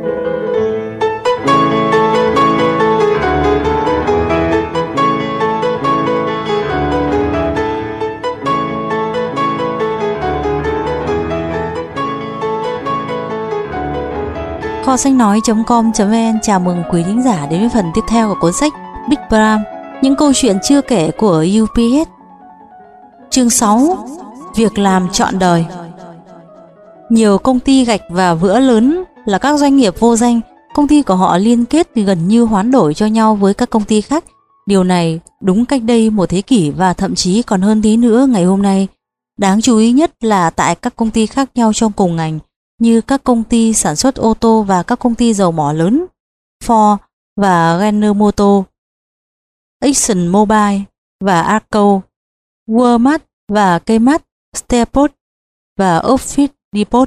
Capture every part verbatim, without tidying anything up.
Kho sách nói chấm com chấm vn chào mừng quý thính giả đến với phần tiếp theo của cuốn sách Big Bram, những câu chuyện chưa kể của u pê ét. Chương sáu. Việc làm trọn đời. Nhiều công ty gạch và vữa lớn là các doanh nghiệp vô danh. Công ty của họ liên kết gần như hoán đổi cho nhau với các công ty khác. Điều này đúng cách đây một thế kỷ và thậm chí còn hơn thế nữa ngày hôm nay. Đáng chú ý nhất là tại các công ty khác nhau trong cùng ngành, như các công ty sản xuất ô tô và các công ty dầu mỏ lớn Ford và General Motors, Exxon Mobil và Arco, Walmart và Kmart, Staples và Office Depot.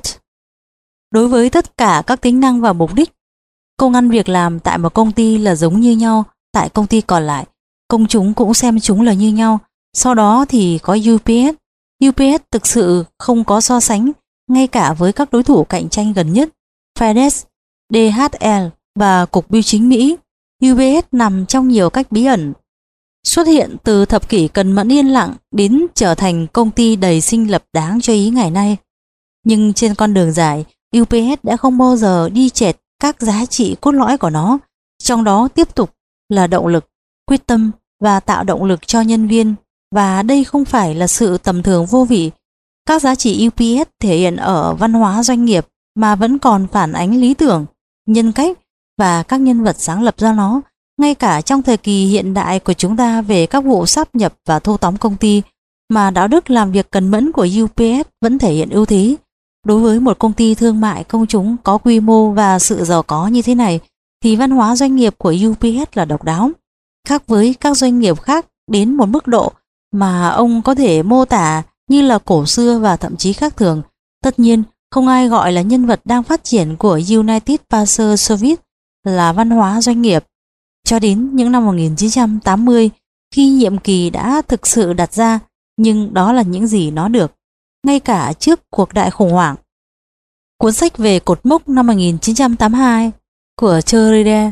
Đối với tất cả các tính năng và mục đích, công ăn việc làm tại một công ty là giống như nhau, tại công ty còn lại, công chúng cũng xem chúng là như nhau. Sau đó thì có u pê ét. u pê ét thực sự không có so sánh, ngay cả với các đối thủ cạnh tranh gần nhất, FedEx, đê hát lờ và Cục Bưu chính Mỹ. u pê ét nằm trong nhiều cách bí ẩn, xuất hiện từ thập kỷ cần mẫn yên lặng đến trở thành công ty đầy sinh lập đáng cho ý ngày nay. Nhưng trên con đường dài, u pê ét đã không bao giờ đi chệch các giá trị cốt lõi của nó, trong đó tiếp tục là động lực, quyết tâm và tạo động lực cho nhân viên, và đây không phải là sự tầm thường vô vị. Các giá trị u pê ét thể hiện ở văn hóa doanh nghiệp mà vẫn còn phản ánh lý tưởng, nhân cách và các nhân vật sáng lập ra nó. Ngay cả trong thời kỳ hiện đại của chúng ta về các vụ sáp nhập và thâu tóm công ty, mà đạo đức làm việc cần mẫn của u pê ét vẫn thể hiện ưu thế. Đối với một công ty thương mại công chúng có quy mô và sự giàu có như thế này, thì văn hóa doanh nghiệp của u pê ét là độc đáo, khác với các doanh nghiệp khác đến một mức độ mà ông có thể mô tả như là cổ xưa và thậm chí khác thường. Tất nhiên, không ai gọi là nhân vật đang phát triển của United Parcel Service là văn hóa doanh nghiệp. Cho đến những năm một nghìn chín trăm tám mươi, khi nhiệm kỳ đã thực sự đặt ra, nhưng đó là những gì nó được, ngay cả trước cuộc đại khủng hoảng. Cuốn sách về cột mốc năm một nghìn chín trăm tám mươi hai của Sheridan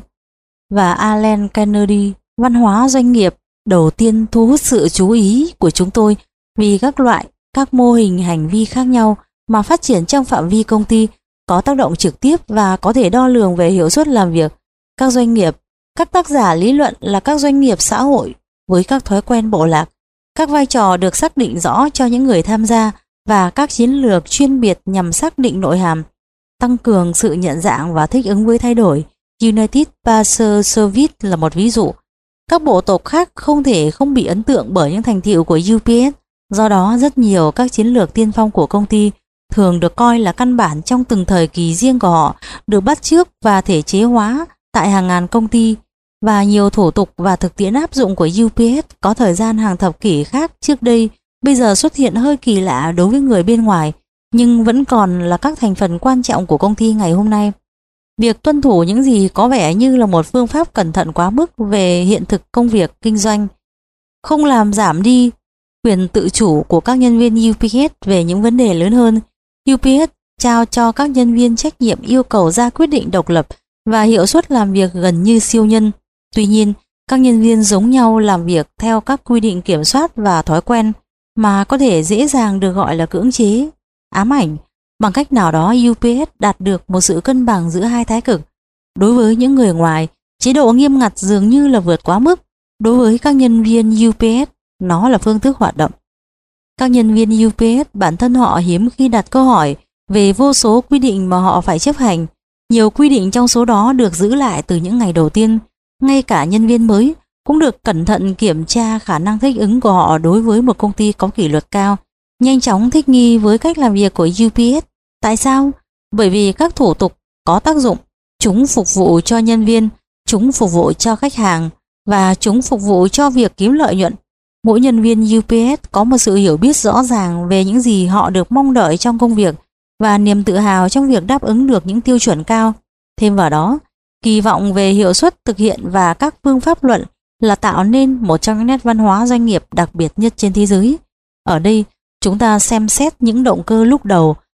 và Alan Kennedy, văn hóa doanh nghiệp, đầu tiên thu hút sự chú ý của chúng tôi vì các loại, các mô hình hành vi khác nhau mà phát triển trong phạm vi công ty, có tác động trực tiếp và có thể đo lường về hiệu suất làm việc. Các doanh nghiệp, các tác giả lý luận là các doanh nghiệp xã hội với các thói quen bộ lạc, các vai trò được xác định rõ cho những người tham gia và các chiến lược chuyên biệt nhằm xác định nội hàm, tăng cường sự nhận dạng và thích ứng với thay đổi. United Parcel Service là một ví dụ. Các bộ tộc khác không thể không bị ấn tượng bởi những thành tựu của u pê ét. Do đó, rất nhiều các chiến lược tiên phong của công ty thường được coi là căn bản trong từng thời kỳ riêng của họ, được bắt chước và thể chế hóa tại hàng ngàn công ty, và nhiều thủ tục và thực tiễn áp dụng của u pê ét có thời gian hàng thập kỷ khác trước đây bây giờ xuất hiện hơi kỳ lạ đối với người bên ngoài, nhưng vẫn còn là các thành phần quan trọng của công ty ngày hôm nay. Việc tuân thủ những gì có vẻ như là một phương pháp cẩn thận quá mức về hiện thực công việc kinh doanh không làm giảm đi quyền tự chủ của các nhân viên u pê ét về những vấn đề lớn hơn. u pê ét trao cho các nhân viên trách nhiệm yêu cầu ra quyết định độc lập và hiệu suất làm việc gần như siêu nhân. Tuy nhiên, các nhân viên giống nhau làm việc theo các quy định kiểm soát và thói quen mà có thể dễ dàng được gọi là cưỡng chế, ám ảnh. Bằng cách nào đó, u pê ét đạt được một sự cân bằng giữa hai thái cực. Đối với những người ngoài, chế độ nghiêm ngặt dường như là vượt quá mức. Đối với các nhân viên u pê ét, nó là phương thức hoạt động. Các nhân viên u pê ét bản thân họ hiếm khi đặt câu hỏi về vô số quy định mà họ phải chấp hành. Nhiều quy định trong số đó được giữ lại từ những ngày đầu tiên. Ngay cả nhân viên mới cũng được cẩn thận kiểm tra khả năng thích ứng của họ đối với một công ty có kỷ luật cao, nhanh chóng thích nghi với cách làm việc của u pê ét. Tại sao? Bởi vì các thủ tục có tác dụng, chúng phục vụ cho nhân viên, chúng phục vụ cho khách hàng và chúng phục vụ cho việc kiếm lợi nhuận. Mỗi nhân viên u pê ét có một sự hiểu biết rõ ràng về những gì họ được mong đợi trong công việc và niềm tự hào trong việc đáp ứng được những tiêu chuẩn cao. Thêm vào đó, kỳ vọng về hiệu suất thực hiện và các phương pháp luận là tạo nên một trong những nét văn hóa doanh nghiệp đặc biệt nhất trên thế giới. Ở đây, chúng ta xem xét những động cơ lúc đầu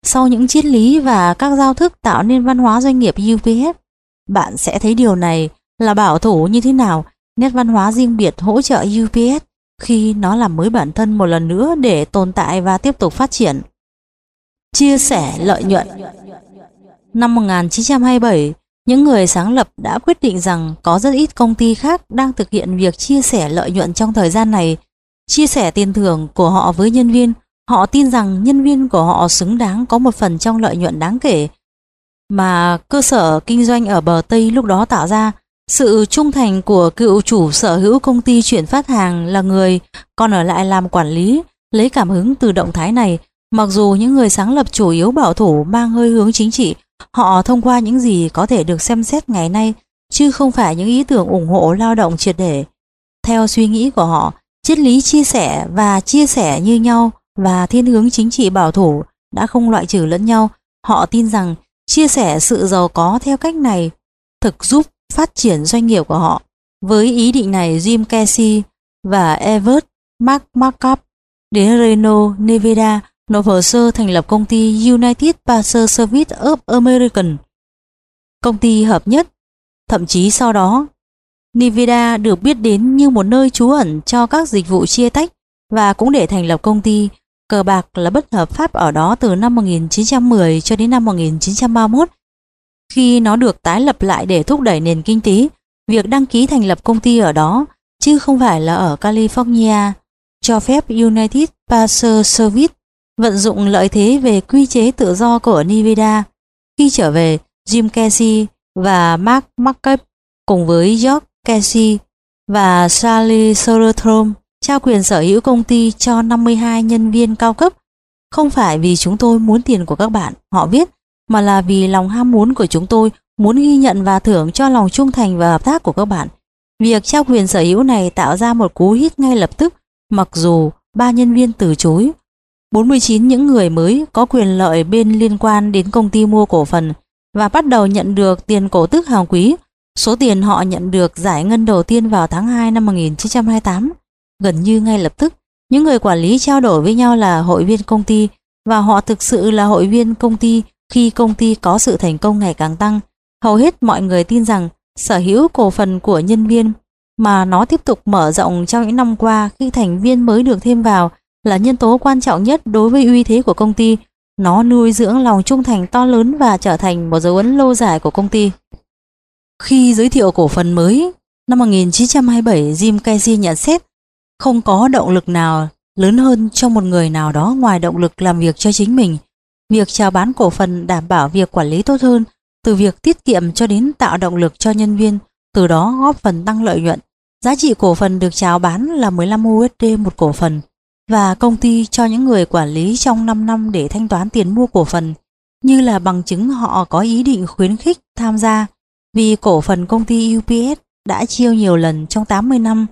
sau những triết lý và các giao thức tạo nên văn hóa doanh nghiệp u pê ét. Bạn sẽ thấy điều này là bảo thủ như thế nào, nét văn hóa riêng biệt hỗ trợ u pê ét khi nó làm mới bản thân một lần nữa để tồn tại và tiếp tục phát triển. Chia sẻ lợi nhuận. Năm một nghìn chín trăm hai mươi bảy, những người sáng lập đã quyết định rằng có rất ít công ty khác đang thực hiện việc chia sẻ lợi nhuận trong thời gian này. Chia sẻ tiền thưởng của họ với nhân viên, họ tin rằng nhân viên của họ xứng đáng có một phần trong lợi nhuận đáng kể mà cơ sở kinh doanh ở bờ Tây lúc đó tạo ra. Sự trung thành của cựu chủ sở hữu công ty chuyển phát hàng là người còn ở lại làm quản lý, lấy cảm hứng từ động thái này. Mặc dù những người sáng lập chủ yếu bảo thủ mang hơi hướng chính trị, họ thông qua những gì có thể được xem xét ngày nay, chứ không phải những ý tưởng ủng hộ lao động triệt để. Theo suy nghĩ của họ, triết lý chia sẻ và chia sẻ như nhau và thiên hướng chính trị bảo thủ đã không loại trừ lẫn nhau. Họ tin rằng chia sẻ sự giàu có theo cách này thực giúp phát triển doanh nghiệp của họ. Với ý định này, Jim Casey và Everett McMakup đến Reno, Nevada nộp hồ sơ thành lập công ty United Parcel Service of American, công ty hợp nhất. Thậm chí sau đó, Nevada được biết đến như một nơi trú ẩn cho các dịch vụ chia tách và cũng để thành lập công ty. Cờ bạc là bất hợp pháp ở đó từ năm một nghìn chín trăm mười cho đến năm một nghìn chín trăm ba mươi mốt, khi nó được tái lập lại để thúc đẩy nền kinh tế. Việc đăng ký thành lập công ty ở đó, chứ không phải là ở California, cho phép United Parcel Service vận dụng lợi thế về quy chế tự do của Nevada. Khi trở về, Jim Casey và Mark Markup cùng với George Casey và Sally Soderstrom trao quyền sở hữu công ty cho năm mươi hai nhân viên cao cấp. Không phải vì chúng tôi muốn tiền của các bạn, họ viết, mà là vì lòng ham muốn của chúng tôi muốn ghi nhận và thưởng cho lòng trung thành và hợp tác của các bạn. Việc trao quyền sở hữu này tạo ra một cú hít ngay lập tức, mặc dù ba nhân viên từ chối. bốn mươi chín những người mới có quyền lợi bên liên quan đến công ty mua cổ phần và bắt đầu nhận được tiền cổ tức hàng quý. Số tiền họ nhận được giải ngân đầu tiên vào tháng hai năm một nghìn chín trăm hai mươi tám. Gần như ngay lập tức, những người quản lý trao đổi với nhau là hội viên công ty, và họ thực sự là hội viên công ty khi công ty có sự thành công ngày càng tăng. Hầu hết mọi người tin rằng sở hữu cổ phần của nhân viên, mà nó tiếp tục mở rộng trong những năm qua khi thành viên mới được thêm vào, là nhân tố quan trọng nhất đối với uy thế của công ty. Nó nuôi dưỡng lòng trung thành to lớn và trở thành một dấu ấn lâu dài của công ty. Khi giới thiệu cổ phần mới năm một nghìn chín trăm hai mươi bảy, Jim Casey nhận xét không có động lực nào lớn hơn cho một người nào đó ngoài động lực làm việc cho chính mình. Việc chào bán cổ phần đảm bảo việc quản lý tốt hơn, từ việc tiết kiệm cho đến tạo động lực cho nhân viên, từ đó góp phần tăng lợi nhuận. Giá trị cổ phần được chào bán là mười lăm u ét đê một cổ phần, và công ty cho những người quản lý trong năm năm để thanh toán tiền mua cổ phần, như là bằng chứng họ có ý định khuyến khích tham gia, vì cổ phần công ty u pê ét đã chiêu nhiều lần trong tám mươi năm.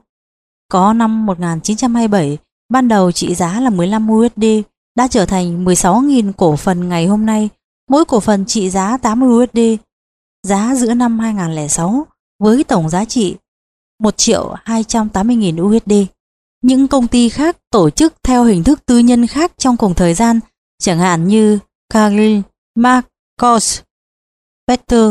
Có năm một nghìn chín trăm hai mươi bảy, ban đầu trị giá là mười lăm u ét đê, đã trở thành mười sáu nghìn cổ phần ngày hôm nay, mỗi cổ phần trị giá tám mươi u ét đê. Giá giữa năm hai nghìn không trăm lẻ sáu với tổng giá trị một triệu hai trăm tám mươi nghìn u ét đê. Những công ty khác tổ chức theo hình thức tư nhân khác trong cùng thời gian, chẳng hạn như Cargill, Marcos, Peter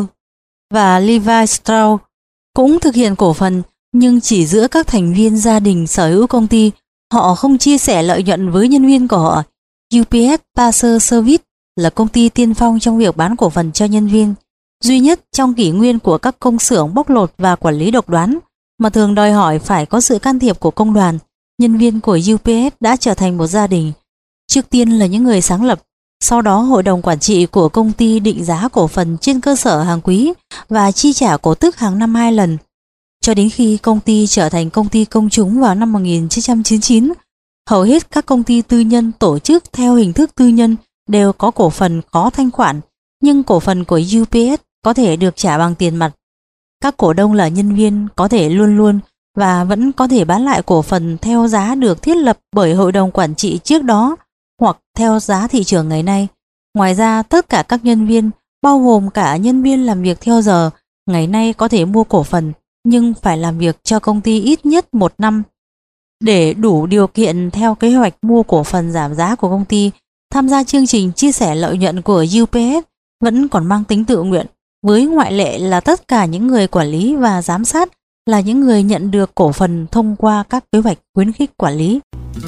và Levi Strauss cũng thực hiện cổ phần, nhưng chỉ giữa các thành viên gia đình sở hữu công ty. Họ không chia sẻ lợi nhuận với nhân viên của họ. u pê ét Parcel Service là công ty tiên phong trong việc bán cổ phần cho nhân viên, duy nhất trong kỷ nguyên của các công xưởng bóc lột và quản lý độc đoán, mà thường đòi hỏi phải có sự can thiệp của công đoàn. Nhân viên của u pê ét đã trở thành một gia đình. Trước tiên là những người sáng lập, sau đó hội đồng quản trị của công ty định giá cổ phần trên cơ sở hàng quý và chi trả cổ tức hàng năm hai lần. Cho đến khi công ty trở thành công ty công chúng vào năm một nghìn chín trăm chín mươi chín, hầu hết các công ty tư nhân tổ chức theo hình thức tư nhân đều có cổ phần khó thanh khoản, nhưng cổ phần của u pê ét có thể được trả bằng tiền mặt. Các cổ đông là nhân viên có thể luôn luôn và vẫn có thể bán lại cổ phần theo giá được thiết lập bởi hội đồng quản trị trước đó hoặc theo giá thị trường ngày nay. Ngoài ra, tất cả các nhân viên, bao gồm cả nhân viên làm việc theo giờ, ngày nay có thể mua cổ phần, nhưng phải làm việc cho công ty ít nhất một năm. Để đủ điều kiện theo kế hoạch mua cổ phần giảm giá của công ty, tham gia chương trình chia sẻ lợi nhuận của u pê ét vẫn còn mang tính tự nguyện, với ngoại lệ là tất cả những người quản lý và giám sát là những người nhận được cổ phần thông qua các kế hoạch khuyến khích quản lý.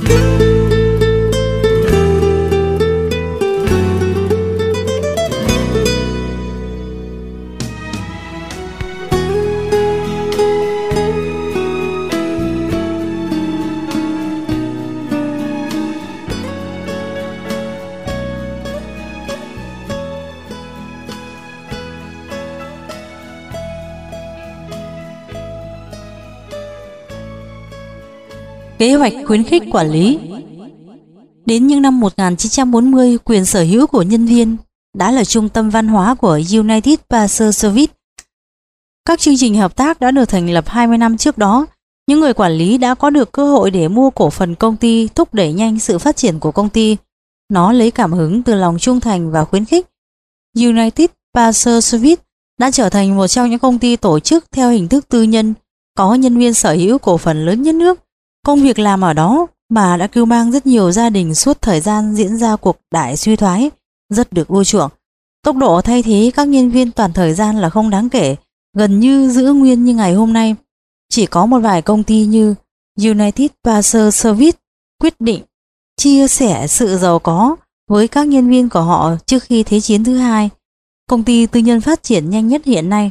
Kế hoạch khuyến khích quản lý. Đến những năm một nghìn chín trăm bốn mươi, quyền sở hữu của nhân viên đã là trung tâm văn hóa của United Parcel Service. Các chương trình hợp tác đã được thành lập hai mươi năm trước đó. Những người quản lý đã có được cơ hội để mua cổ phần công ty, thúc đẩy nhanh sự phát triển của công ty. Nó lấy cảm hứng từ lòng trung thành và khuyến khích. United Parcel Service đã trở thành một trong những công ty tổ chức theo hình thức tư nhân, có nhân viên sở hữu cổ phần lớn nhất nước. Công việc làm ở đó mà đã cứu mang rất nhiều gia đình suốt thời gian diễn ra cuộc đại suy thoái, rất được ưa chuộng. Tốc độ thay thế các nhân viên toàn thời gian là không đáng kể, gần như giữ nguyên như ngày hôm nay. Chỉ có một vài công ty như United Parcel Service quyết định chia sẻ sự giàu có với các nhân viên của họ trước khi Thế chiến thứ hai. Công ty tư nhân phát triển nhanh nhất hiện nay,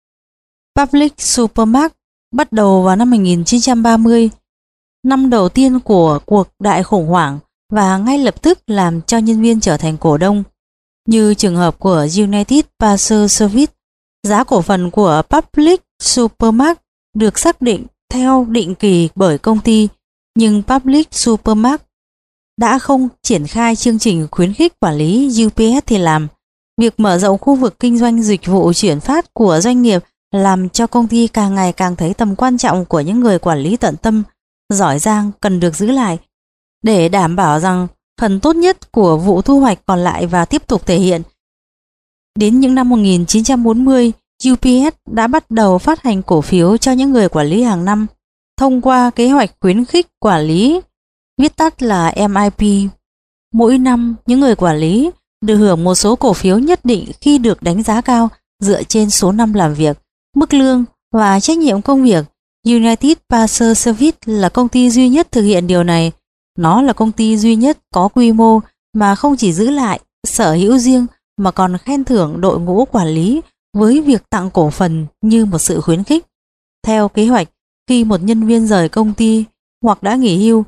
Public Supermarket, bắt đầu vào năm một nghìn chín trăm ba mươi, năm đầu tiên của cuộc đại khủng hoảng, và ngay lập tức làm cho nhân viên trở thành cổ đông. Như trường hợp của United Parcel Service, giá cổ phần của Public Supermarket được xác định theo định kỳ bởi công ty, nhưng Public Supermarket đã không triển khai chương trình khuyến khích quản lý. u pê ét thì làm. Việc mở rộng khu vực kinh doanh dịch vụ chuyển phát của doanh nghiệp làm cho công ty càng ngày càng thấy tầm quan trọng của những người quản lý tận tâm, giỏi giang cần được giữ lại để đảm bảo rằng phần tốt nhất của vụ thu hoạch còn lại và tiếp tục thể hiện. Đến những năm một nghìn chín trăm bốn mươi, u pê ét đã bắt đầu phát hành cổ phiếu cho những người quản lý hàng năm thông qua kế hoạch khuyến khích quản lý, viết tắt là em i pê. Mỗi năm, những người quản lý được hưởng một số cổ phiếu nhất định khi được đánh giá cao dựa trên số năm làm việc, mức lương và trách nhiệm công việc. United Parcel Service là công ty duy nhất thực hiện điều này. Nó là công ty duy nhất có quy mô mà không chỉ giữ lại sở hữu riêng mà còn khen thưởng đội ngũ quản lý với việc tặng cổ phần như một sự khuyến khích. Theo kế hoạch, khi một nhân viên rời công ty hoặc đã nghỉ hưu,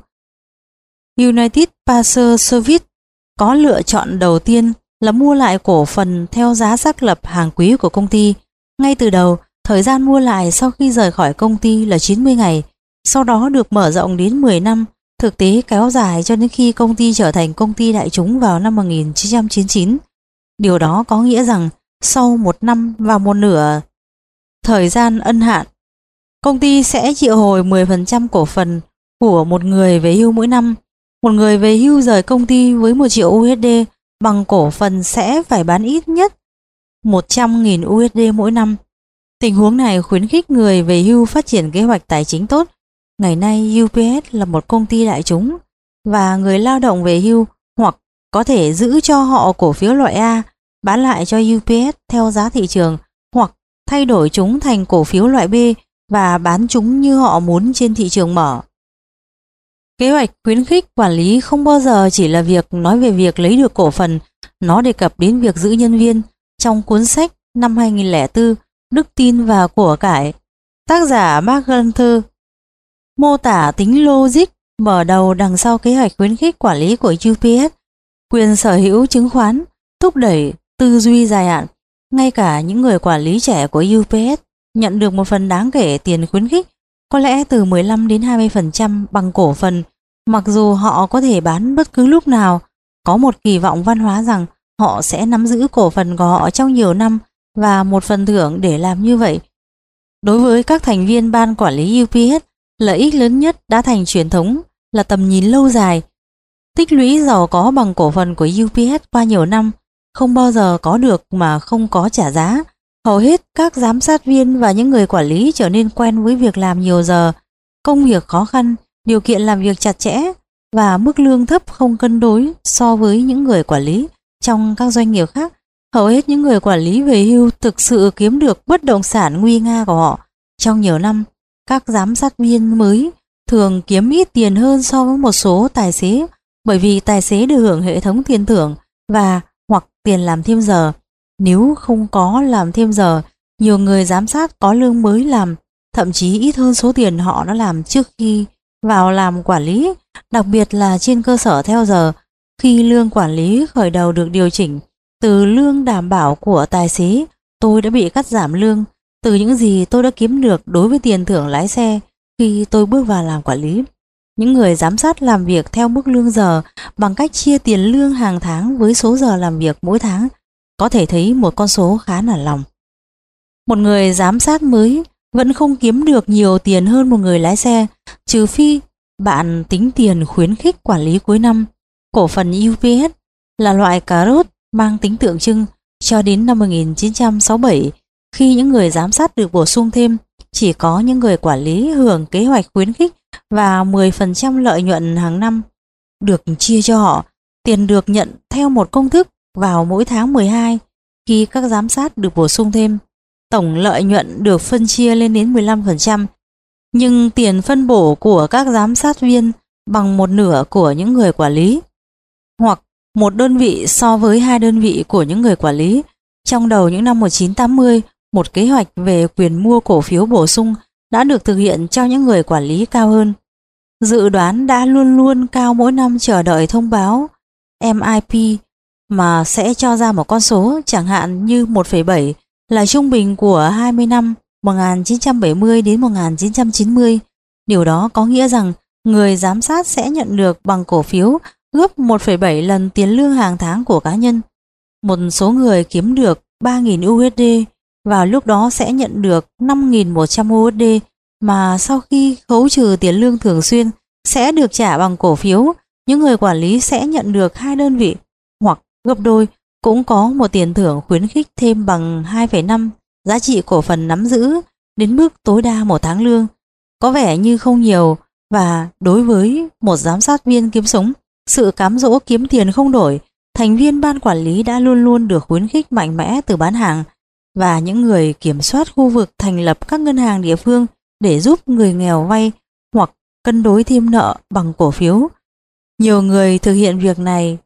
United Parcel Service có lựa chọn đầu tiên là mua lại cổ phần theo giá xác lập hàng quý của công ty. Ngay từ đầu, thời gian mua lại sau khi rời khỏi công ty là chín mươi ngày, sau đó được mở rộng đến mười năm, thực tế kéo dài cho đến khi công ty trở thành công ty đại chúng vào năm một nghìn chín trăm chín mươi chín. Điều đó có nghĩa rằng sau một năm và một nửa thời gian ân hạn, công ty sẽ triệu hồi mười phần trăm cổ phần của một người về hưu mỗi năm. Một người về hưu rời công ty với một triệu u ét đê bằng cổ phần sẽ phải bán ít nhất một trăm nghìn u ét đê mỗi năm. Tình huống này khuyến khích người về hưu phát triển kế hoạch tài chính tốt. Ngày nay u pê ét là một công ty đại chúng và người lao động về hưu hoặc có thể giữ cho họ cổ phiếu loại A, bán lại cho u pê ét theo giá thị trường, hoặc thay đổi chúng thành cổ phiếu loại B và bán chúng như họ muốn trên thị trường mở. Kế hoạch khuyến khích quản lý không bao giờ chỉ là việc nói về việc lấy được cổ phần, nó đề cập đến việc giữ nhân viên. Trong cuốn sách năm hai nghìn không trăm lẻ bốn, Đức tin và của cải, tác giả Mark Gunther mô tả tính logic mở đầu đằng sau kế hoạch khuyến khích quản lý của u pê ét. Quyền sở hữu chứng khoán thúc đẩy tư duy dài hạn. Ngay cả những người quản lý trẻ của u pê ét nhận được một phần đáng kể tiền khuyến khích, có lẽ từ mười lăm đến hai mươi phần trăm bằng cổ phần, mặc dù họ có thể bán bất cứ lúc nào. Có một kỳ vọng văn hóa rằng họ sẽ nắm giữ cổ phần của họ trong nhiều năm và một phần thưởng để làm như vậy. Đối với các thành viên ban quản lý u pê ét, lợi ích lớn nhất đã thành truyền thống là tầm nhìn lâu dài. Tích lũy giàu có bằng cổ phần của u pê ét qua nhiều năm không bao giờ có được mà không có trả giá. Hầu hết các giám sát viên và những người quản lý trở nên quen với việc làm nhiều giờ, công việc khó khăn, điều kiện làm việc chặt chẽ. và mức lương thấp không cân đối so với những người quản lý trong các doanh nghiệp khác. Hầu hết những người quản lý về hưu thực sự kiếm được bất động sản nguy nga của họ trong nhiều năm. Các giám sát viên mới thường kiếm ít tiền hơn so với một số tài xế, bởi vì tài xế được hưởng hệ thống tiền thưởng và hoặc tiền làm thêm giờ. Nếu không có làm thêm giờ, nhiều người giám sát có lương mới làm thậm chí ít hơn số tiền họ đã làm trước khi vào làm quản lý, đặc biệt là trên cơ sở theo giờ. Khi lương quản lý khởi đầu được điều chỉnh từ lương đảm bảo của tài xế, tôi đã bị cắt giảm lương từ những gì tôi đã kiếm được đối với tiền thưởng lái xe khi tôi bước vào làm quản lý. Những người giám sát làm việc theo mức lương giờ bằng cách chia tiền lương hàng tháng với số giờ làm việc mỗi tháng. Có thể thấy một con số khá nản lòng. Một người giám sát mới vẫn không kiếm được nhiều tiền hơn một người lái xe, trừ phi bạn tính tiền khuyến khích quản lý cuối năm. Cổ phần u pê ét là loại cà rốt mang tính tượng trưng. Cho đến năm một nghìn chín trăm sáu mươi bảy, khi những người giám sát được bổ sung thêm, chỉ có những người quản lý hưởng kế hoạch khuyến khích và mười phần trăm lợi nhuận hàng năm được chia cho họ. Tiền được nhận theo một công thức vào mỗi tháng mười hai. Khi các giám sát được bổ sung thêm, tổng lợi nhuận được phân chia lên đến mười lăm phần trăm, nhưng tiền phân bổ của các giám sát viên bằng một nửa của những người quản lý, hoặc một đơn vị so với hai đơn vị của những người quản lý. Trong đầu những năm một nghìn chín trăm tám mươi, một kế hoạch về quyền mua cổ phiếu bổ sung đã được thực hiện cho những người quản lý cao hơn. Dự đoán đã luôn luôn cao mỗi năm chờ đợi thông báo em i pê mà sẽ cho ra một con số chẳng hạn như một phẩy bảy là trung bình của hai mươi năm một nghìn chín trăm bảy mươi đến một nghìn chín trăm chín mươi. Điều đó có nghĩa rằng người giám sát sẽ nhận được bằng cổ phiếu gấp một phẩy bảy lần tiền lương hàng tháng của cá nhân. Một số người kiếm được ba nghìn u ét đê vào lúc đó sẽ nhận được năm nghìn một trăm u ét đê mà sau khi khấu trừ tiền lương thường xuyên sẽ được trả bằng cổ phiếu. Những người quản lý sẽ nhận được hai đơn vị hoặc gấp đôi. Cũng có một tiền thưởng khuyến khích thêm bằng hai phẩy năm giá trị cổ phần nắm giữ đến mức tối đa một tháng lương. Có vẻ như không nhiều, và đối với một giám sát viên kiếm sống, sự cám dỗ kiếm tiền không đổi, thành viên ban quản lý đã luôn luôn được khuyến khích mạnh mẽ từ bán hàng, và những người kiểm soát khu vực thành lập các ngân hàng địa phương để giúp người nghèo vay hoặc cân đối thêm nợ bằng cổ phiếu. Nhiều người thực hiện việc này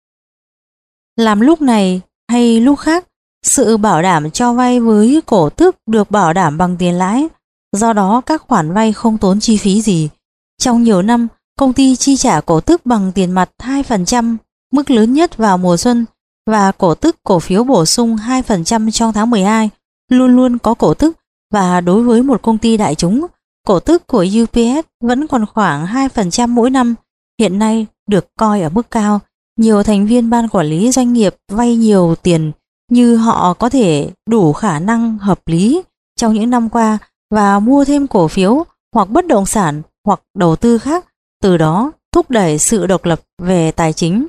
làm lúc này hay lúc khác. Sự bảo đảm cho vay với cổ tức được bảo đảm bằng tiền lãi, do đó các khoản vay không tốn chi phí gì. Trong nhiều năm, công ty chi trả cổ tức bằng tiền mặt hai phần trăm, mức lớn nhất vào mùa xuân, và cổ tức cổ phiếu bổ sung hai phần trăm trong tháng mười hai. Luôn luôn có cổ tức, và đối với một công ty đại chúng, cổ tức của u pê ét vẫn còn khoảng hai phần trăm mỗi năm, hiện nay được coi ở mức cao. Nhiều thành viên ban quản lý doanh nghiệp vay nhiều tiền như họ có thể đủ khả năng hợp lý trong những năm qua và mua thêm cổ phiếu hoặc bất động sản hoặc đầu tư khác, từ đó thúc đẩy sự độc lập về tài chính.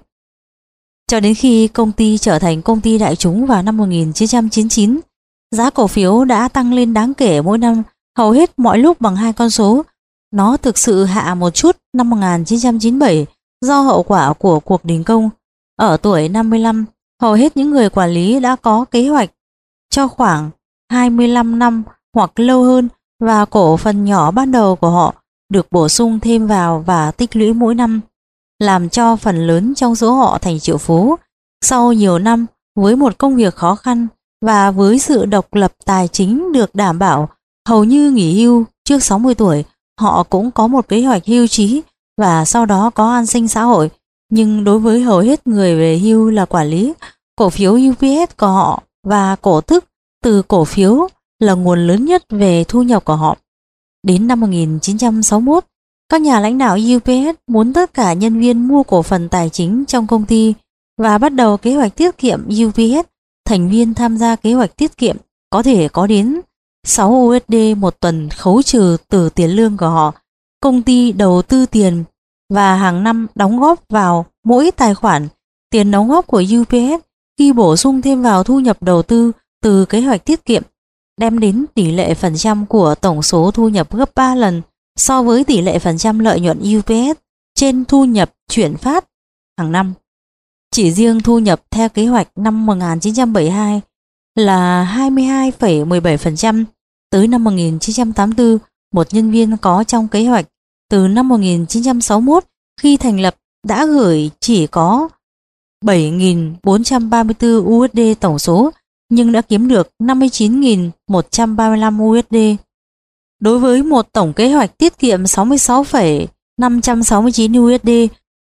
Cho đến khi công ty trở thành công ty đại chúng vào năm một nghìn chín trăm chín mươi chín, giá cổ phiếu đã tăng lên đáng kể mỗi năm, hầu hết mọi lúc bằng hai con số. Nó thực sự hạ một chút năm một nghìn chín trăm chín mươi bảy do hậu quả của cuộc đình công. Ở tuổi năm mươi lăm, hầu hết những người quản lý đã có kế hoạch cho khoảng hai mươi lăm năm hoặc lâu hơn, và cổ phần nhỏ ban đầu của họ được bổ sung thêm vào và tích lũy mỗi năm, làm cho phần lớn trong số họ thành triệu phú. Sau nhiều năm với một công việc khó khăn và với sự độc lập tài chính được đảm bảo, hầu như nghỉ hưu trước sáu mươi tuổi, họ cũng có một kế hoạch hưu trí và sau đó có an sinh xã hội. Nhưng đối với hầu hết người về hưu là quản lý, cổ phiếu u pê ét của họ và cổ tức từ cổ phiếu là nguồn lớn nhất về thu nhập của họ. Đến năm một nghìn chín trăm sáu mươi mốt, các nhà lãnh đạo u pê ét muốn tất cả nhân viên mua cổ phần tài chính trong công ty và bắt đầu kế hoạch tiết kiệm u pê ét. Thành viên tham gia kế hoạch tiết kiệm có thể có đến sáu u ét đê một tuần khấu trừ từ tiền lương của họ. Công ty đầu tư tiền và hàng năm đóng góp vào mỗi tài khoản. Tiền đóng góp của u pê ét khi bổ sung thêm vào thu nhập đầu tư từ kế hoạch tiết kiệm đem đến tỷ lệ phần trăm của tổng số thu nhập gấp ba lần so với tỷ lệ phần trăm lợi nhuận u pê ét. trên thu nhập chuyển phát hàng năm. Chỉ riêng thu nhập theo kế hoạch năm một nghìn chín trăm bảy mươi hai là hai mươi hai phẩy mười bảy phần trăm. Tới năm một nghìn chín trăm tám mươi tư, một nhân viên có trong kế hoạch từ năm một nghìn chín trăm sáu mươi mốt khi thành lập đã gửi chỉ có bảy nghìn bốn trăm ba mươi tư u ét đê tổng số, nhưng đã kiếm được năm mươi chín nghìn một trăm ba mươi lăm u ét đê. Đối với một tổng kế hoạch tiết kiệm sáu mươi sáu phẩy năm trăm sáu mươi chín u ét đê.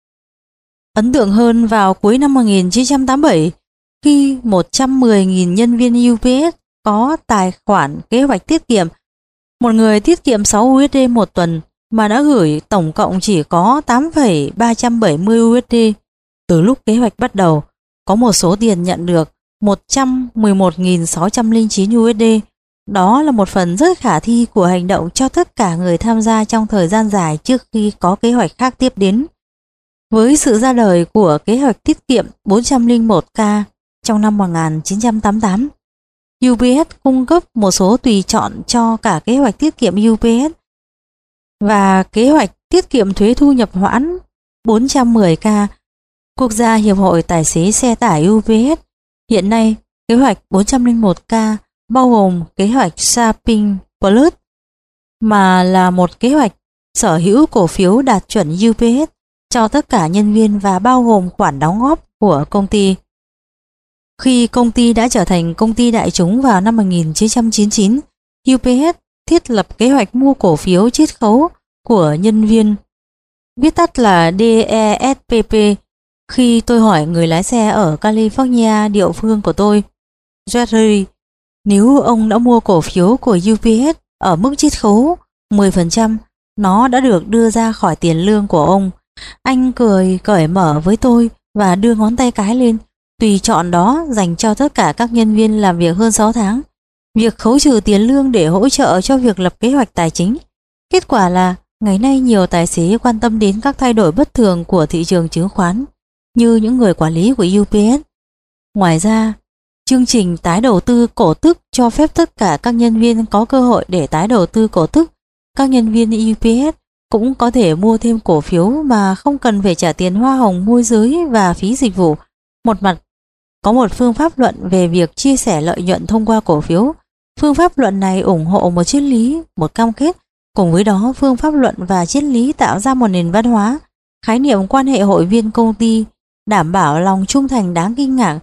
Ấn tượng hơn vào cuối năm một nghìn chín trăm tám mươi bảy, khi một trăm mười nghìn nhân viên u pê ét có tài khoản kế hoạch tiết kiệm, một người tiết kiệm sáu u ét đê một tuần mà đã gửi tổng cộng chỉ có tám phẩy ba trăm bảy mươi u ét đê. Từ lúc kế hoạch bắt đầu, có một số tiền nhận được một trăm mười một nghìn sáu trăm lẻ chín u ét đê. Đó là một phần rất khả thi của hành động cho tất cả người tham gia trong thời gian dài trước khi có kế hoạch khác tiếp đến. Với sự ra đời của kế hoạch tiết kiệm bốn trăm lẻ một k trong năm một nghìn chín trăm tám mươi tám, u pê ét cung cấp một số tùy chọn cho cả kế hoạch tiết kiệm u pê ét và kế hoạch tiết kiệm thuế thu nhập hoãn bốn trăm mười k. Quốc gia Hiệp hội Tài xế xe tải u pê ét hiện nay kế hoạch bốn trăm lẻ một k bao gồm kế hoạch Shopping Plus, mà là một kế hoạch sở hữu cổ phiếu đạt chuẩn u pê ét cho tất cả nhân viên và bao gồm khoản đóng góp của công ty. Khi công ty đã trở thành công ty đại chúng vào năm một nghìn chín trăm chín mươi chín, u pê ét thiết lập kế hoạch mua cổ phiếu chiết khấu của nhân viên, viết tắt là đê e ét pê pê. Khi tôi hỏi người lái xe ở California, địa phương của tôi, Jerry, nếu ông đã mua cổ phiếu của u pê ét ở mức chiết khấu mười phần trăm, nó đã được đưa ra khỏi tiền lương của ông. Anh cười cởi mở với tôi và đưa ngón tay cái lên. Tùy chọn đó dành cho tất cả các nhân viên làm việc hơn sáu tháng. Việc khấu trừ tiền lương để hỗ trợ cho việc lập kế hoạch tài chính. Kết quả là ngày nay nhiều tài xế quan tâm đến các thay đổi bất thường của thị trường chứng khoán như những người quản lý của u pê ét. Ngoài ra, chương trình tái đầu tư cổ tức cho phép tất cả các nhân viên có cơ hội để tái đầu tư cổ tức. Các nhân viên u pê ét cũng có thể mua thêm cổ phiếu mà không cần phải trả tiền hoa hồng môi giới và phí dịch vụ. Một mặt, có một phương pháp luận về việc chia sẻ lợi nhuận thông qua cổ phiếu. Phương pháp luận này ủng hộ một triết lý, một cam kết. Cùng với đó, phương pháp luận và triết lý tạo ra một nền văn hóa, khái niệm quan hệ hội viên công ty, đảm bảo lòng trung thành đáng kinh ngạc,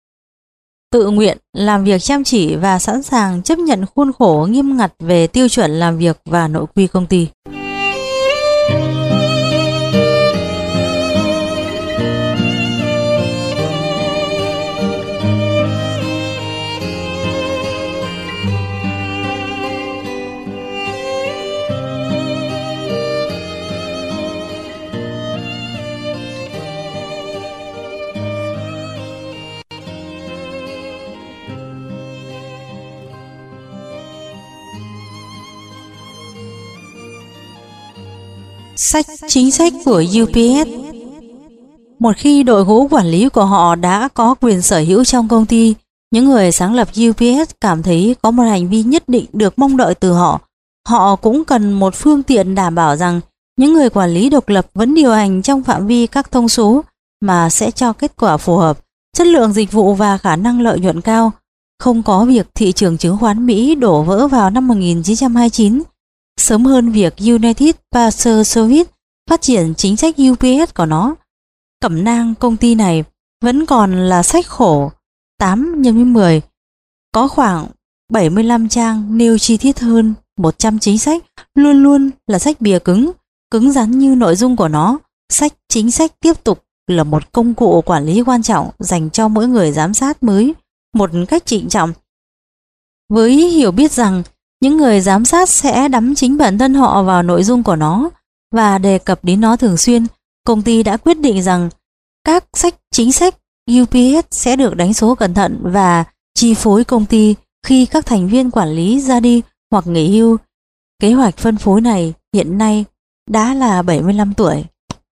tự nguyện, làm việc chăm chỉ và sẵn sàng chấp nhận khuôn khổ nghiêm ngặt về tiêu chuẩn làm việc và nội quy công ty. Sách chính sách của u pê ét. Một khi đội ngũ quản lý của họ đã có quyền sở hữu trong công ty, những người sáng lập u pê ét cảm thấy có một hành vi nhất định được mong đợi từ họ. Họ cũng cần một phương tiện đảm bảo rằng những người quản lý độc lập vẫn điều hành trong phạm vi các thông số mà sẽ cho kết quả phù hợp, chất lượng dịch vụ và khả năng lợi nhuận cao. Không có việc thị trường chứng khoán Mỹ đổ vỡ vào năm một nghìn chín trăm hai mươi chín, sớm hơn việc United Parcel Service phát triển chính sách u pê ét của nó. Cẩm nang công ty này vẫn còn là sách khổ tám nhân với mười, có khoảng bảy mươi lăm trang nêu chi tiết hơn một trăm chính sách, luôn luôn là sách bìa cứng, cứng rắn như nội dung của nó. Sách chính sách tiếp tục là một công cụ quản lý quan trọng dành cho mỗi người giám sát mới một cách trịnh trọng. Với hiểu biết rằng những người giám sát sẽ đắm chính bản thân họ vào nội dung của nó và đề cập đến nó thường xuyên, công ty đã quyết định rằng các sách chính sách u pê ét sẽ được đánh số cẩn thận và chi phối công ty khi các thành viên quản lý ra đi hoặc nghỉ hưu. Kế hoạch phân phối này hiện nay đã là bảy mươi lăm tuổi.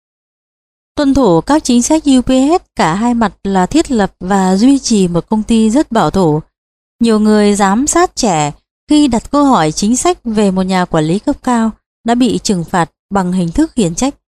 Tuân thủ các chính sách u pê ét cả hai mặt là thiết lập và duy trì một công ty rất bảo thủ. Nhiều người giám sát trẻ khi đặt câu hỏi chính sách về một nhà quản lý cấp cao đã bị trừng phạt bằng hình thức khiển trách.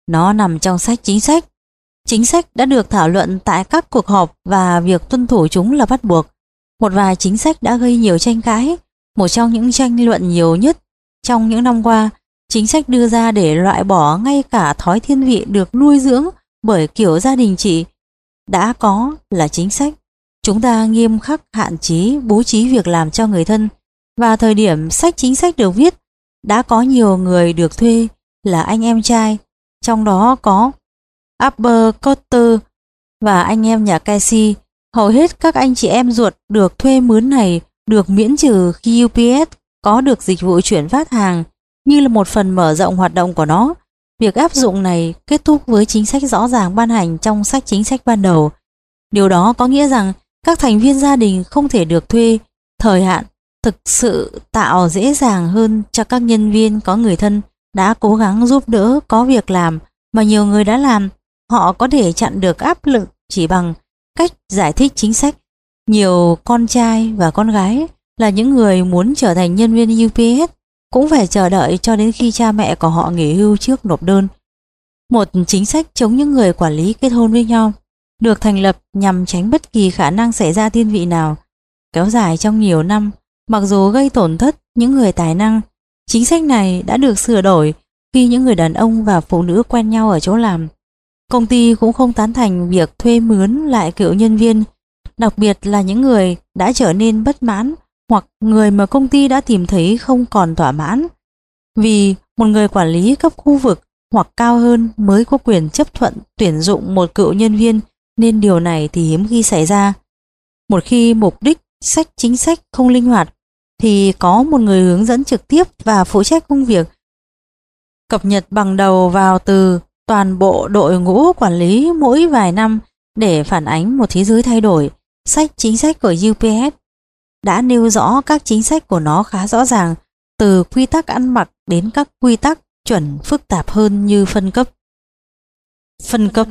Nó nằm trong sách chính sách. Chính sách đã được thảo luận tại các cuộc họp và việc tuân thủ chúng là bắt buộc. Một vài chính sách đã gây nhiều tranh cãi. Một trong những tranh luận nhiều nhất trong những năm qua, chính sách đưa ra để loại bỏ ngay cả thói thiên vị được nuôi dưỡng bởi kiểu gia đình chị đã có là chính sách chúng ta nghiêm khắc hạn chế bố trí việc làm cho người thân. Và thời điểm sách chính sách được viết, đã có nhiều người được thuê là anh em trai, trong đó có Upper Cotter và anh em nhà Casey. Hầu hết các anh chị em ruột được thuê mướn này được miễn trừ khi u pê ét có được dịch vụ chuyển phát hàng như là một phần mở rộng hoạt động của nó. Việc áp dụng này kết thúc với chính sách rõ ràng ban hành trong sách chính sách ban đầu. Điều đó có nghĩa rằng các thành viên gia đình không thể được thuê thời hạn, thực sự tạo dễ dàng hơn cho các nhân viên có người thân đã cố gắng giúp đỡ có việc làm mà nhiều người đã làm. Họ có thể chặn được áp lực chỉ bằng cách giải thích chính sách. Nhiều con trai và con gái là những người muốn trở thành nhân viên u pê ét cũng phải chờ đợi cho đến khi cha mẹ của họ nghỉ hưu trước nộp đơn. Một chính sách chống những người quản lý kết hôn với nhau được thành lập nhằm tránh bất kỳ khả năng xảy ra thiên vị nào kéo dài trong nhiều năm, mặc dù gây tổn thất những người tài năng. Chính sách này đã được sửa đổi khi những người đàn ông và phụ nữ quen nhau ở chỗ làm. Công ty cũng không tán thành việc thuê mướn lại cựu nhân viên, đặc biệt là những người đã trở nên bất mãn hoặc người mà công ty đã tìm thấy không còn thỏa mãn. Vì một người quản lý cấp khu vực hoặc cao hơn mới có quyền chấp thuận tuyển dụng một cựu nhân viên, nên điều này thì hiếm khi xảy ra. Một khi mục đích sách chính sách không linh hoạt thì có một người hướng dẫn trực tiếp và phụ trách công việc, cập nhật bằng đầu vào từ toàn bộ đội ngũ quản lý mỗi vài năm để phản ánh một thế giới thay đổi. Sách chính sách của u pê ét đã nêu rõ các chính sách của nó khá rõ ràng, từ quy tắc ăn mặc đến các quy tắc chuẩn phức tạp hơn như phân cấp. Phân cấp.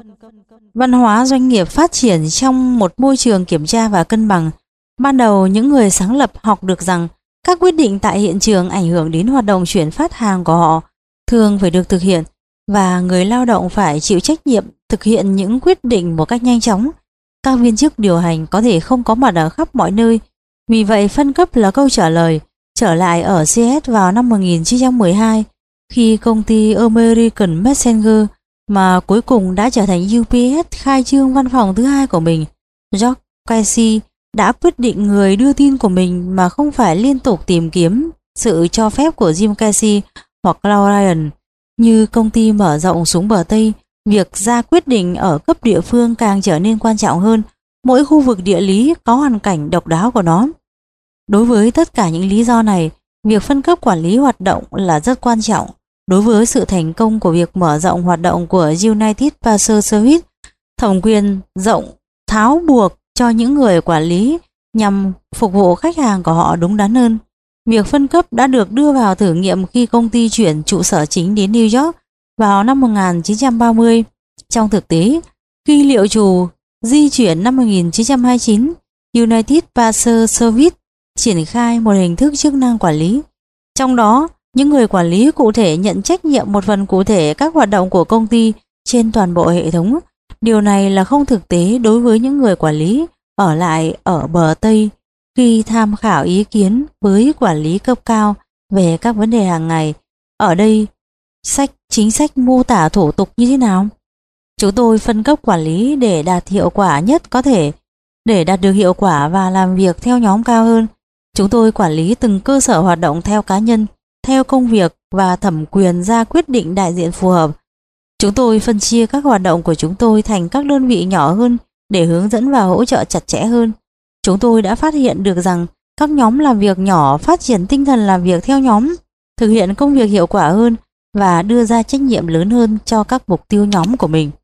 Văn hóa doanh nghiệp phát triển trong một môi trường kiểm tra và cân bằng. Ban đầu, những người sáng lập học được rằng các quyết định tại hiện trường ảnh hưởng đến hoạt động chuyển phát hàng của họ thường phải được thực hiện, và người lao động phải chịu trách nhiệm thực hiện những quyết định một cách nhanh chóng. Các viên chức điều hành có thể không có mặt ở khắp mọi nơi, vì vậy phân cấp là câu trả lời. Trở lại ở xê ét vào năm một nghìn chín trăm mười hai, khi công ty American Messenger mà cuối cùng đã trở thành u pê ét khai trương văn phòng thứ hai của mình, George Casey đã quyết định người đưa tin của mình mà không phải liên tục tìm kiếm sự cho phép của Jim Casey hoặc Claude Ryan. Như công ty mở rộng xuống bờ Tây, việc ra quyết định ở cấp địa phương càng trở nên quan trọng hơn. Mỗi khu vực địa lý có hoàn cảnh độc đáo của nó. Đối với tất cả những lý do này, việc phân cấp quản lý hoạt động là rất quan trọng. Đối với sự thành công của việc mở rộng hoạt động của United Parcel Service, thẩm quyền rộng tháo buộc cho những người quản lý nhằm phục vụ khách hàng của họ đúng đắn hơn. Việc phân cấp đã được đưa vào thử nghiệm khi công ty chuyển trụ sở chính đến New York vào năm một nghìn chín trăm ba mươi. Trong thực tế, khi liệu chủ di chuyển năm một nghìn chín trăm hai mươi chín, United Parcel Service triển khai một hình thức chức năng quản lý. Trong đó, những người quản lý cụ thể nhận trách nhiệm một phần cụ thể các hoạt động của công ty trên toàn bộ hệ thống. Điều này là không thực tế đối với những người quản lý ở lại ở bờ Tây khi tham khảo ý kiến với quản lý cấp cao về các vấn đề hàng ngày. Ở đây, sách chính sách mô tả thủ tục như thế nào? Chúng tôi phân cấp quản lý để đạt hiệu quả nhất có thể. Để đạt được hiệu quả và làm việc theo nhóm cao hơn, chúng tôi quản lý từng cơ sở hoạt động theo cá nhân, theo công việc và thẩm quyền ra quyết định đại diện phù hợp. Chúng tôi phân chia các hoạt động của chúng tôi thành các đơn vị nhỏ hơn để hướng dẫn và hỗ trợ chặt chẽ hơn. Chúng tôi đã phát hiện được rằng các nhóm làm việc nhỏ phát triển tinh thần làm việc theo nhóm, thực hiện công việc hiệu quả hơn và đưa ra trách nhiệm lớn hơn cho các mục tiêu nhóm của mình.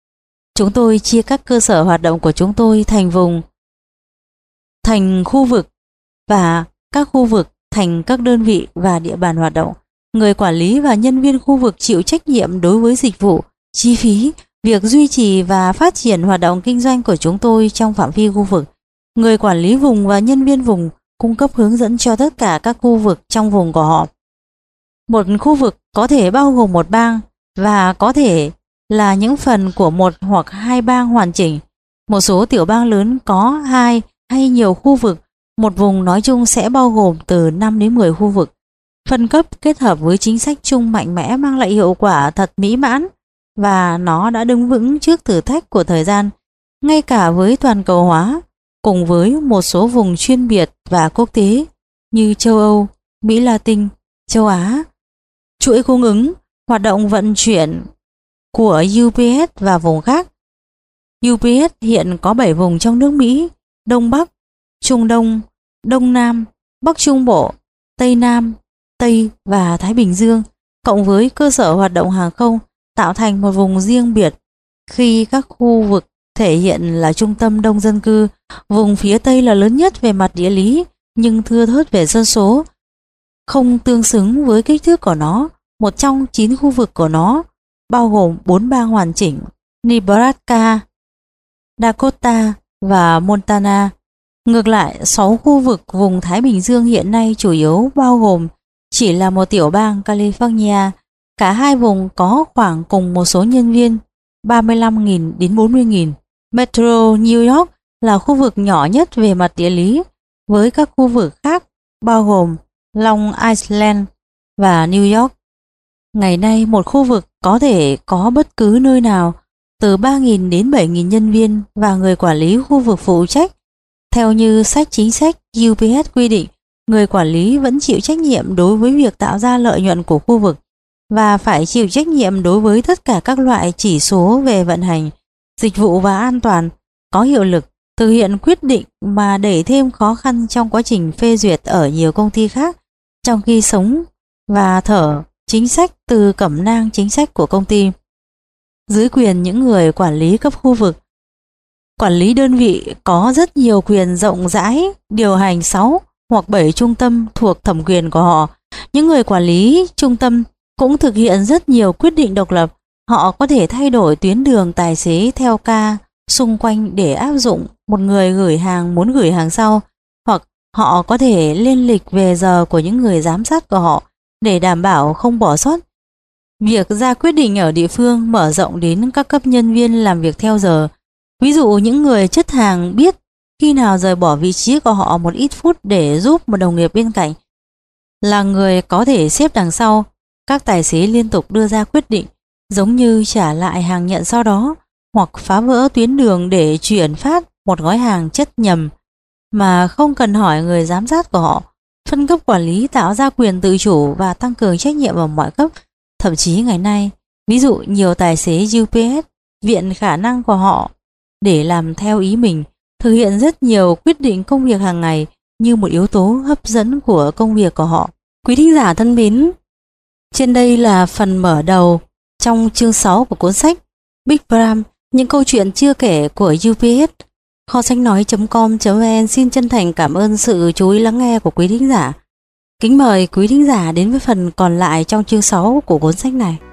Chúng tôi chia các cơ sở hoạt động của chúng tôi thành vùng, thành khu vực và các khu vực thành các đơn vị và địa bàn hoạt động. Người quản lý và nhân viên khu vực chịu trách nhiệm đối với dịch vụ, chi phí, việc duy trì và phát triển hoạt động kinh doanh của chúng tôi trong phạm vi khu vực. Người quản lý vùng và nhân viên vùng cung cấp hướng dẫn cho tất cả các khu vực trong vùng của họ. Một khu vực có thể bao gồm một bang và có thể là những phần của một hoặc hai bang hoàn chỉnh. Một số tiểu bang lớn có hai hay nhiều khu vực. Một vùng nói chung sẽ bao gồm từ năm đến mười khu vực. Phân cấp kết hợp với chính sách chung mạnh mẽ mang lại hiệu quả thật mỹ mãn, và nó đã đứng vững trước thử thách của thời gian, ngay cả với toàn cầu hóa, cùng với một số vùng chuyên biệt và quốc tế như châu Âu, Mỹ Latin, châu Á. Chuỗi cung ứng, hoạt động vận chuyển của u pê ét và vùng khác. u pê ét hiện có bảy vùng trong nước Mỹ: Đông Bắc, Trung Đông, Đông Nam, Bắc Trung Bộ, Tây Nam, Tây và Thái Bình Dương, cộng với cơ sở hoạt động hàng không, tạo thành một vùng riêng biệt. Khi các khu vực thể hiện là trung tâm đông dân cư, vùng phía Tây là lớn nhất về mặt địa lý nhưng thưa thớt về dân số, không tương xứng với kích thước của nó. Một trong chín khu vực của nó bao gồm bốn bang hoàn chỉnh: Nebraska, Dakota và Montana. Ngược lại, sáu khu vực vùng Thái Bình Dương hiện nay chủ yếu bao gồm chỉ là một tiểu bang California. Cả hai vùng có khoảng cùng một số nhân viên, ba mươi lăm nghìn đến bốn mươi nghìn. Metro New York là khu vực nhỏ nhất về mặt địa lý, với các khu vực khác bao gồm Long Island và New York. Ngày nay, một khu vực có thể có bất cứ nơi nào từ ba nghìn đến bảy nghìn nhân viên và người quản lý khu vực phụ trách. Theo như sách chính sách u pê ét quy định, người quản lý vẫn chịu trách nhiệm đối với việc tạo ra lợi nhuận của khu vực và phải chịu trách nhiệm đối với tất cả các loại chỉ số về vận hành, dịch vụ và an toàn có hiệu lực. Thực hiện quyết định mà đẩy thêm khó khăn trong quá trình phê duyệt ở nhiều công ty khác, trong khi sống và thở chính sách từ cẩm nang chính sách của công ty. Dưới quyền những người quản lý cấp khu vực, quản lý đơn vị có rất nhiều quyền rộng rãi điều hành sáu hoặc bảy trung tâm thuộc thẩm quyền của họ. Những người quản lý trung tâm cũng thực hiện rất nhiều quyết định độc lập. Họ có thể thay đổi tuyến đường tài xế theo ca xung quanh để áp dụng một người gửi hàng muốn gửi hàng sau, hoặc họ có thể lên lịch về giờ của những người giám sát của họ để đảm bảo không bỏ sót. Việc ra quyết định ở địa phương mở rộng đến các cấp nhân viên làm việc theo giờ. Ví dụ, những người chất hàng biết khi nào rời bỏ vị trí của họ một ít phút để giúp một đồng nghiệp bên cạnh là người có thể xếp đằng sau. Các tài xế liên tục đưa ra quyết định, giống như trả lại hàng nhận sau đó, hoặc phá vỡ tuyến đường để chuyển phát một gói hàng chất nhầm mà không cần hỏi người giám sát của họ. Phân cấp quản lý tạo ra quyền tự chủ và tăng cường trách nhiệm ở mọi cấp. Thậm chí ngày nay, ví dụ nhiều tài xế u pê ét viện khả năng của họ để làm theo ý mình, thực hiện rất nhiều quyết định công việc hàng ngày như một yếu tố hấp dẫn của công việc của họ. Quý thính giả thân mến, trên đây là phần mở đầu trong chương sáu của cuốn sách Big Bram, những câu chuyện chưa kể của u pê ét. Kho sách nói chấm com chấm vn xin chân thành cảm ơn sự chú ý lắng nghe của quý thính giả. Kính mời quý thính giả đến với phần còn lại trong chương sáu của cuốn sách này.